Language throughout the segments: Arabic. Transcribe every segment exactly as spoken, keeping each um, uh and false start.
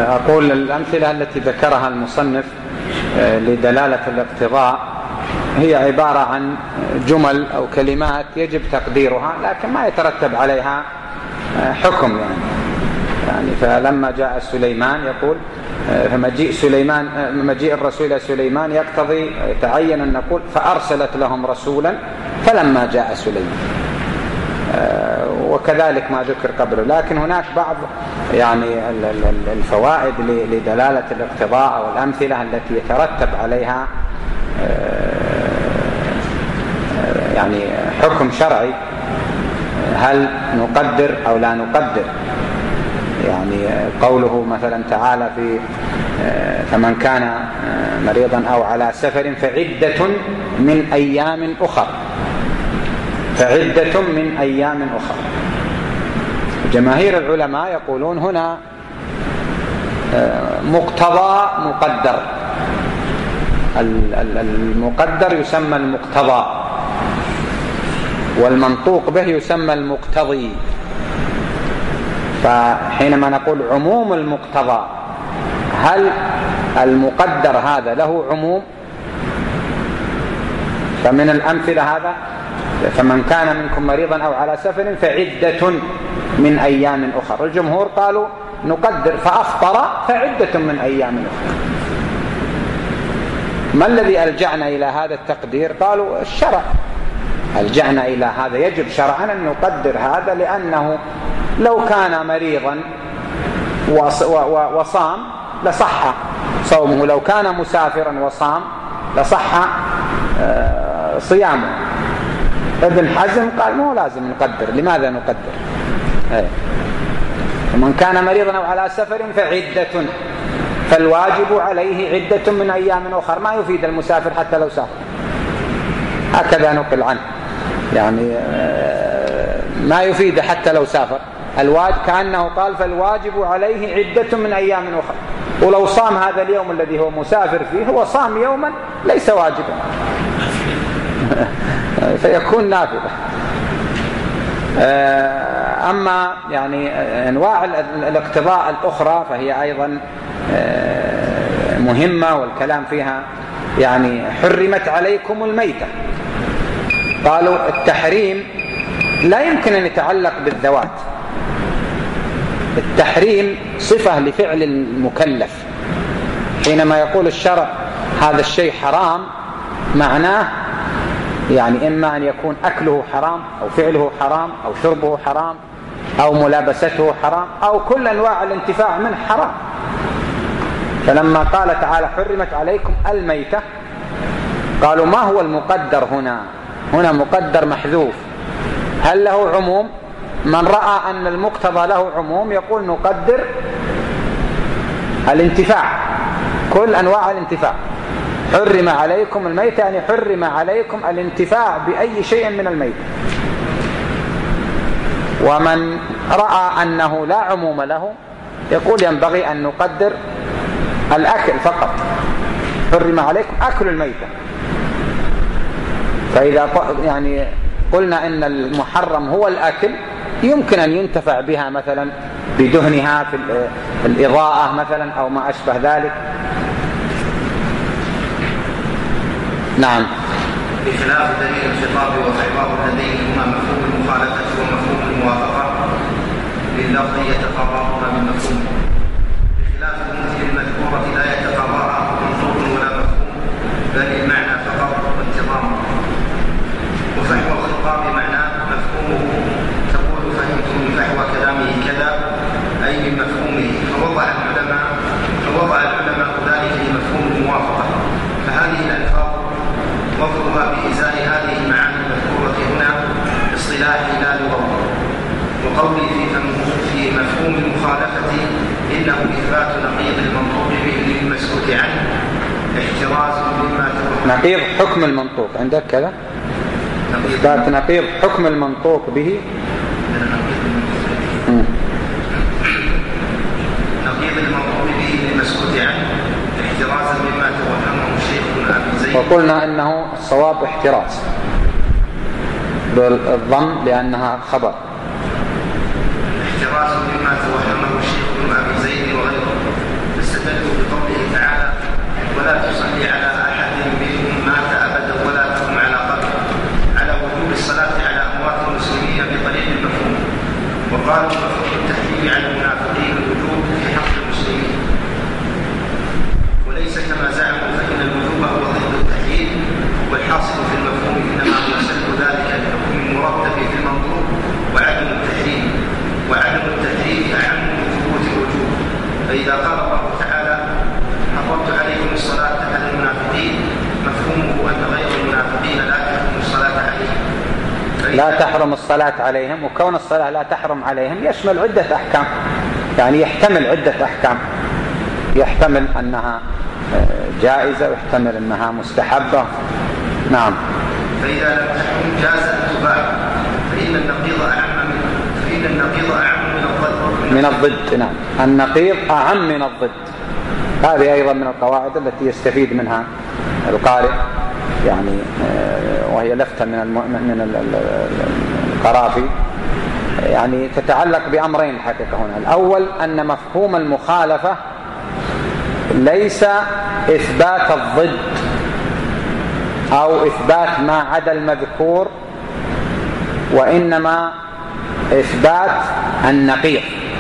أقول الأمثلة التي ذكرها المصنف لدلالة الاقتضاء هي عبارة عن جمل أو كلمات يجب تقديرها لكن ما يترتب عليها حكم يعني. يعني فلما جاء سليمان يقول فمجيء سليمان مجيء الرسول إلى سليمان يقتضي يتعين أن نقول فأرسلت لهم رسولا فلما جاء سليمان، وكذلك ما ذكر قبله. لكن هناك بعض يعني الفوائد لدلالة الاقتضاء أو الأمثلة التي يترتب عليها يعني حكم شرعي، هل نقدر أو لا نقدر. يعني قوله مثلا تعالى في فمن كان مريضا أو على سفر فعدة من أيام أخر، فعدة من أيام أخر. جماهير العلماء يقولون هنا مقتضى مقدر، المقدر يسمى المقتضى والمنطوق به يسمى المقتضي. فحينما نقول عموم المقتضى، هل المقدر هذا له عموم؟ فمن الأمثلة هذا فمن كان منكم مريضا أو على سفر فعدة من أيام أخر. الجمهور قالوا نقدر فأفطر فعدة من أيام أخر. ما الذي ألجأنا إلى هذا التقدير؟ قالوا الشرع ألجأنا إلى هذا، يجب شرعا أن نقدر هذا، لأنه لو كان مريضا وصام لصح صومه، لو كان مسافرا وصام لصح صيامه. ابن حزم قال مو لازم نقدر. لماذا نقدر؟ ومن كان مريضا أو على سفر فعدة، فالواجب عليه عدة من أيام أخر، ما يفيد المسافر حتى لو سافر. هكذا نقل عنه، يعني ما يفيد حتى لو سافر. الواجب كأنه قال فالواجب عليه عدة من أيام أخر، ولو صام هذا اليوم الذي هو مسافر فيه هو صام يوما ليس واجبا فيكون نافلة. أما يعني أنواع الاقتضاء الأخرى فهي أيضا مهمة والكلام فيها. يعني حرمت عليكم الميتة، قالوا التحريم لا يمكن أن يتعلق بالذوات. التحريم صفة لفعل المكلف. حينما يقول الشرع هذا الشيء حرام، معناه يعني إما أن يكون أكله حرام أو فعله حرام أو شربه حرام أو ملابسته حرام أو كل أنواع الانتفاع منه حرام. فلما قال تعالى حرمت عليكم الميتة، قالوا ما هو المقدر هنا؟ هنا مقدر محذوف. هل له عموم؟ من رأى أن المقتضى له عموم يقول نقدر الانتفاع، كل أنواع الانتفاع. حرم عليكم الميتة يعني حرم عليكم الانتفاع بأي شيء من الميتة. ومن رأى أنه لا عموم له يقول ينبغي أن نقدر الأكل فقط، حرم عليكم أكل الميتة. فإذا يعني قلنا إن المحرم هو الأكل، يمكن أن ينتفع بها مثلا بدهنها في الإضاءة مثلا أو ما أشبه ذلك. نعم. بخلاف دليل الخطاب وخطاب الذين هما مفهوم المخالفة ومفهوم الموافقة لللفظ يتقررون من مفهوم، بخلاف المثل المذكورة لا يتقرر منظور ولا مفهوم بل المعنى فقط وانتظام. وفحوى الخطاب معناه مفهومه، تقول فهمتم فحوى كلامه كذا أي من مفهومه. فوضع العلماء فوضع العلماء ذلك لمفهوم الموافقة. فهذه الألفاظ وضعها بإزاء هذه المعاني المذكورة هنا اصطلاح لا لغوي. وقولي في مفهوم المخالفة إنه إثبات نقيض المنطوق به للمسكوت عنه، احتراز مما تقول. نقيض حكم المنطوق عندك كذا؟ إثبات نقيض حكم المنطوق به، نقيض المنطوق به للمسكوت عنه، احترازا مما توهمه الشيخ أبي زيد. وقلنا إنه الصواب احتراز بالظن لأنها خبر. احتراز مما توهمه الشيخ أبي زيد وغيره ولا تصلي على أحد منهم مات أبدا ولا تقم على قبره، على وجوب الصلاة على أموات المسلمين بطريق المفهوم. وقالوا مفهوم التحريم على المنافقين الوجوب في حق المسلمين، وليس كما زعموا فإن الوجوب هو ضد التحريم، والحاصل في المفهوم إنما هو سلب ذلك الحكم المرتب في المنظور وعدم التحريم، وعدم التحريم أعم من ثبوت الوجوب. فإذا قال الله تعالى حرمت عليكم الصلاة على المنافقين، مفهومه أن غير المنافقين لا تحرم الصلاة عليهم. لا تحرم الصلاة عليهم، وكون الصلاة لا تحرم عليهم يشمل عدة أحكام، يعني يحتمل عدة أحكام، يحتمل أنها جائزة ويحتمل أنها مستحبة. نعم. فإذا لم تحرم جاز أن تباح، فإن النقيض أعم من فإن النقيض أعم من الضد من الضد نعم، النقيض أعم من الضد. هذه أيضا من القواعد التي يستفيد منها القارئ، يعني وهي لفتة من من القرافي، يعني تتعلق بأمرين الحقيقة هنا. الأول أن مفهوم المخالفة ليس إثبات الضد أو إثبات ما عدا المذكور، وإنما إثبات النقيض،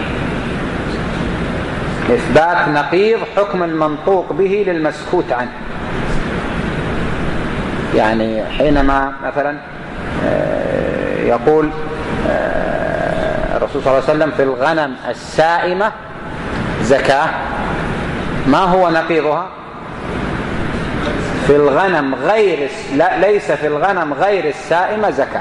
إثبات نقيض حكم المنطوق به للمسكوت عنه. يعني حينما مثلا يقول الرسول صلى الله عليه وسلم في الغنم السائمة زكاة، ما هو نقيضها؟ في الغنم غير لا ليس في الغنم غير السائمة زكاة،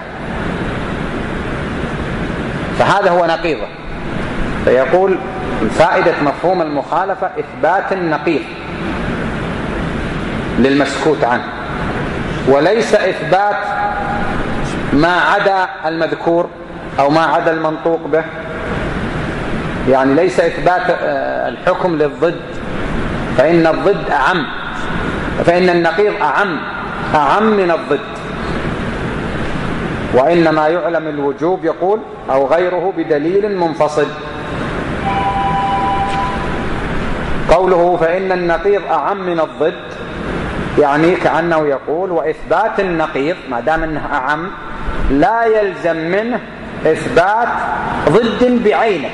فهذا هو نقيضه. فيقول فائدة مفهوم المخالفة إثبات النقيض للمسكوت عنه، وليس إثبات ما عدا المذكور أو ما عدا المنطوق به، يعني ليس إثبات الحكم للضد، فإن الضد أعم، فإن النقيض أعم أعم من الضد. وإنما يعلم الوجوب يقول أو غيره بدليل منفصل. قوله فإن النقيض أعم من الضد، يعني كأنه يقول وإثبات النقيض ما دام أنه أعم لا يلزم منه إثبات ضد بعينه،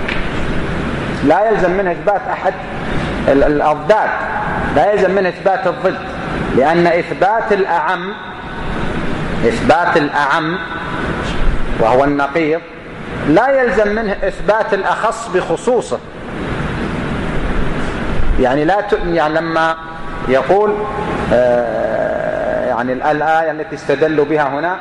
لا يلزم منه إثبات أحد الأضداد، لا يلزم منه إثبات الضد، لأن إثبات الأعم إثبات الأعم وهو النقيض لا يلزم منه إثبات الأخص بخصوصه. يعني لا ت... يعني لما يقول آه يعني الآية التي استدلوا بها هنا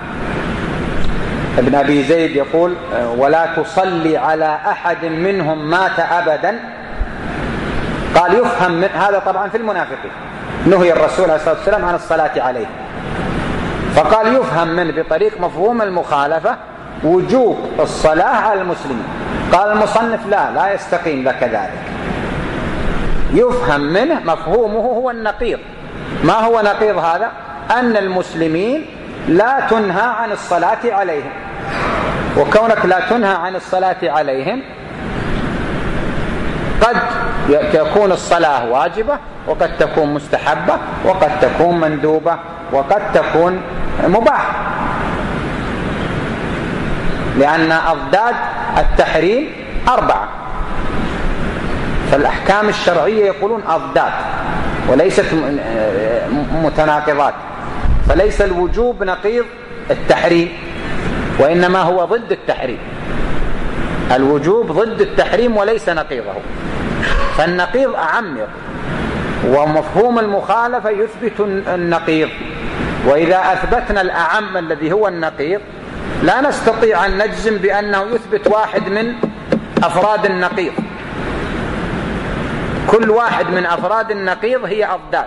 ابن أبي زيد يقول آه ولا تصلي على أحد منهم مات أبدا، قال يفهم من هذا طبعا في المنافقين، نهي الرسول عليه الصلاة والسلام عن الصلاة عليه، فقال يفهم من بطريق مفهوم المخالفة وجوب الصلاة على المسلمين. قال المصنف لا لا يستقيم لك ذلك، يفهم منه مفهومه هو النقيض. ما هو نقيض هذا؟ أن المسلمين لا تنهى عن الصلاة عليهم، وكونك لا تنهى عن الصلاة عليهم قد تكون الصلاة واجبة، وقد تكون مستحبة، وقد تكون مندوبة، وقد تكون مباحة، لأن أضداد التحريم أربعة، فالأحكام الشرعية يقولون أضداد وليست متناقضات، فليس الوجوب نقيض التحريم، وإنما هو ضد التحريم. الوجوب ضد التحريم وليس نقيضه، فالنقيض أعم، ومفهوم المخالفة يثبت النقيض. وإذا أثبتنا الأعم الذي هو النقيض لا نستطيع أن نجزم بأنه يثبت واحد من أفراد النقيض، كل واحد من أفراد النقيض هي أضداد،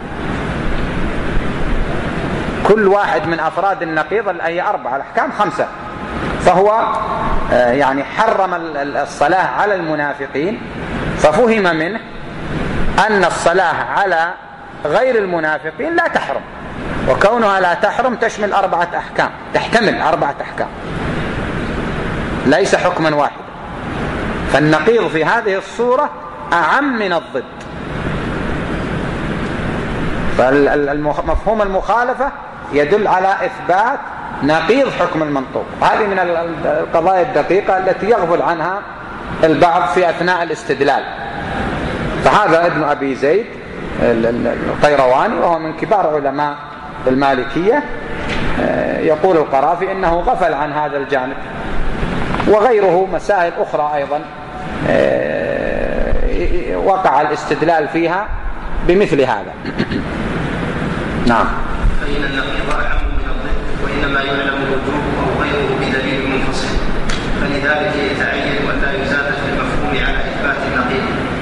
كل واحد من أفراد النقيض هي أربعة، الأحكام خمسة. فهو يعني حرم الصلاة على المنافقين، ففهم منه أن الصلاة على غير المنافقين لا تحرم، وكونها لا تحرم تشمل أربعة أحكام، تحتمل أربعة أحكام ليس حكما واحدا. فالنقيض في هذه الصورة أعم من الضد. فمفهوم المخالفة يدل على إثبات نقيض حكم المنطوق. هذه من القضايا الدقيقة التي يغفل عنها البعض في أثناء الاستدلال. فهذا ابن أبي زيد القيرواني وهو من كبار علماء المالكية، يقول القرافي إنه غفل عن هذا الجانب، وغيره مسائل أخرى أيضا وقع الاستدلال فيها بمثل هذا. نعم. فإن النقيض أعم من الضد، وإنما يعلم الوجوب أو غيره بدليل منفصل، فلذلك يتعين أن لا يزاد في المفهوم على إثبات النقيض.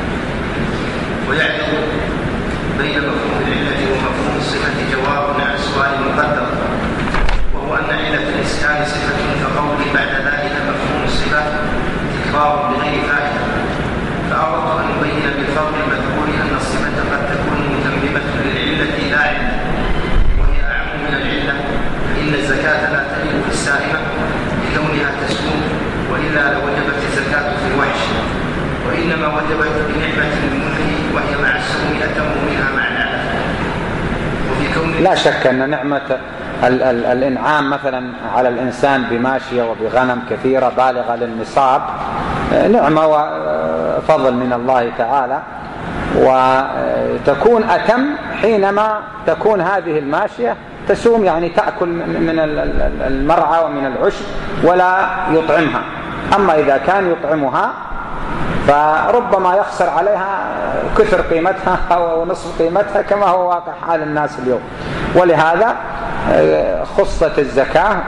ويعرض بين مفهوم العلة ومفهوم الصفة جواب عن السؤال المقدر، وهو أن علة الإسكان صفة، فقولي بعد ذلك مفهوم الصفة تكرار بغير فائدة. فأردت أن أبين بالفرق المذكور أن الصفة قد تكون متممة للعلة لا علة، وهي أعم من العلة، فإن الزكاة لا تجب في السائمة لكونها تسوم، وإلا لوجبت الزكاة في الوحش، وإنما وجبت بنعمة المنهي وهي مع السوم أتم منها مع العلة. وفي كون لا شك أن نعمة ال ال الإنعام مثلا على الإنسان بماشية وبغنم كثيرة بالغة للنصاب نعمة وفضل من الله تعالى، وتكون أتم حينما تكون هذه الماشية تسوم، يعني تأكل من المرعى ومن العشب ولا يطعمها. أما إذا كان يطعمها فربما يخسر عليها كثر قيمتها أو نصف قيمتها كما هو واقع حال الناس اليوم. ولهذا خصت الزكاة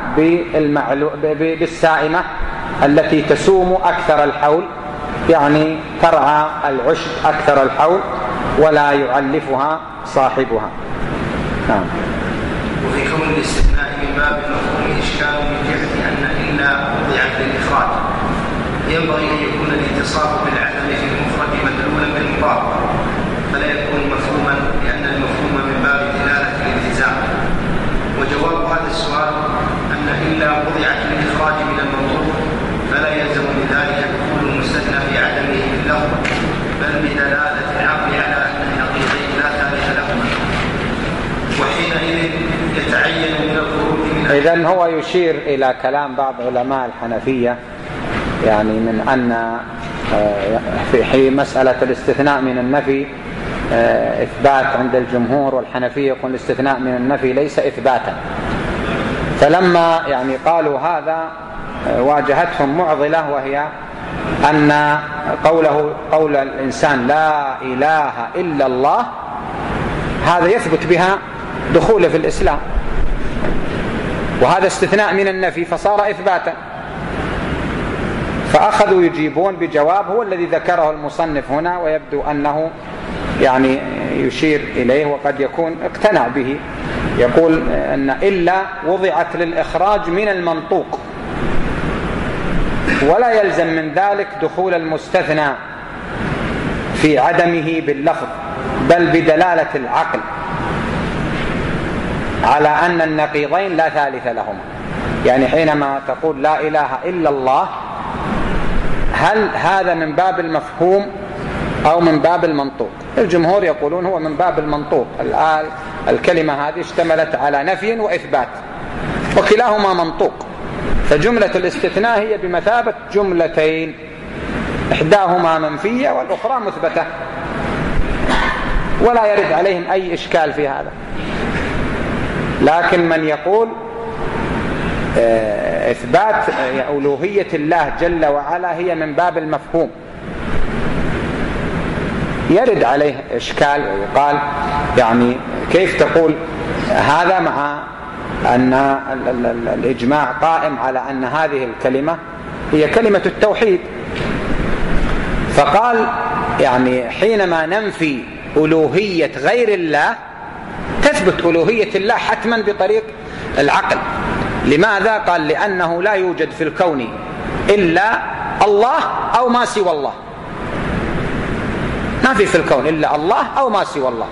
بالسائمة التي تسوم أكثر الحول، يعني ترعى العشب أكثر الحول ولا يعلفها صاحبها. نعم. وفي كون الاستثناء من باب المفهوم إشكال من جهة أن إلا وضعت للإخراج، ينبغي أن يكون الاتصاف بالعدم في المفرد مدلولا بالمضاف، فلا يكون مفهوما، لأن المفهوم من باب دلالة الالتزام. وجواب هذا السؤال أن إلا وضعت للإخراج من المنطوق، فلا يلزم من ذلك دخول المستثنى في عدمه باللفظ، بل بدلالة العقل على أن النقيضين لا ثالث لهما، وحينئذ يتعين من الخروج من. إذن هو يشير إلى كلام بعض علماء الحنفية، يعني من أن في مسألة الاستثناء من النفي إثبات عند الجمهور، والحنفية يقول الاستثناء من النفي ليس إثباتا. فلما يعني قالوا هذا واجهتهم معضلة، وهي أن قوله قول الإنسان لا إله إلا الله هذا يثبت بها دخوله في الإسلام، وهذا استثناء من النفي فصار إثباتا. فأخذوا يجيبون بجواب هو الذي ذكره المصنف هنا، ويبدو أنه يعني يشير إليه وقد يكون اقتنع به. يقول أن إلا وضعت للإخراج من المنطوق، ولا يلزم من ذلك دخول المستثنى في عدمه باللفظ، بل بدلالة العقل على أن النقيضين لا ثالث لهما. يعني حينما تقول لا إله إلا الله، هل هذا من باب المفهوم أو من باب المنطوق؟ الجمهور يقولون هو من باب المنطوق. الآن الكلمة هذه اشتملت على نفي وإثبات، وكلاهما منطوق، فجملة الاستثناء هي بمثابة جملتين، إحداهما منفية والأخرى مثبتة، ولا يرد عليهم أي إشكال في هذا. لكن من يقول إثبات ألوهية الله جل وعلا هي من باب المفهوم يرد عليه إشكال، ويقال يعني كيف تقول هذا مع أن الإجماع قائم على أن هذه الكلمة هي كلمة التوحيد؟ فقال يعني حينما ننفي ألوهية غير الله تثبت ألوهية الله حتما بطريق العقل. لماذا؟ قال لأنه لا يوجد في الكون إلا الله أو ما سوى الله، ما في في الكون إلا الله أو ما سوى الله،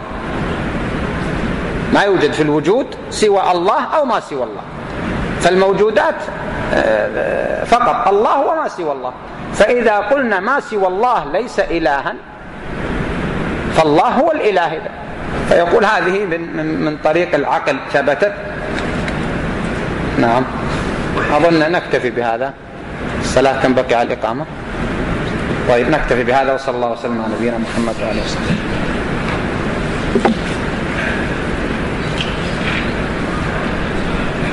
ما يوجد في الوجود سوى الله أو ما سوى الله، فالموجودات فقط الله وما سوى الله. فإذا قلنا ما سوى الله ليس إلها، فالله هو الإله. فيقول هذه من, من طريق العقل ثبتت. نعم. أظن نكتفي بهذا. الصلاة كم بقي على الإقامة؟ طيب نكتفي بهذا، وصلى الله وسلم على نبينا محمد وعلى آله وصحبه.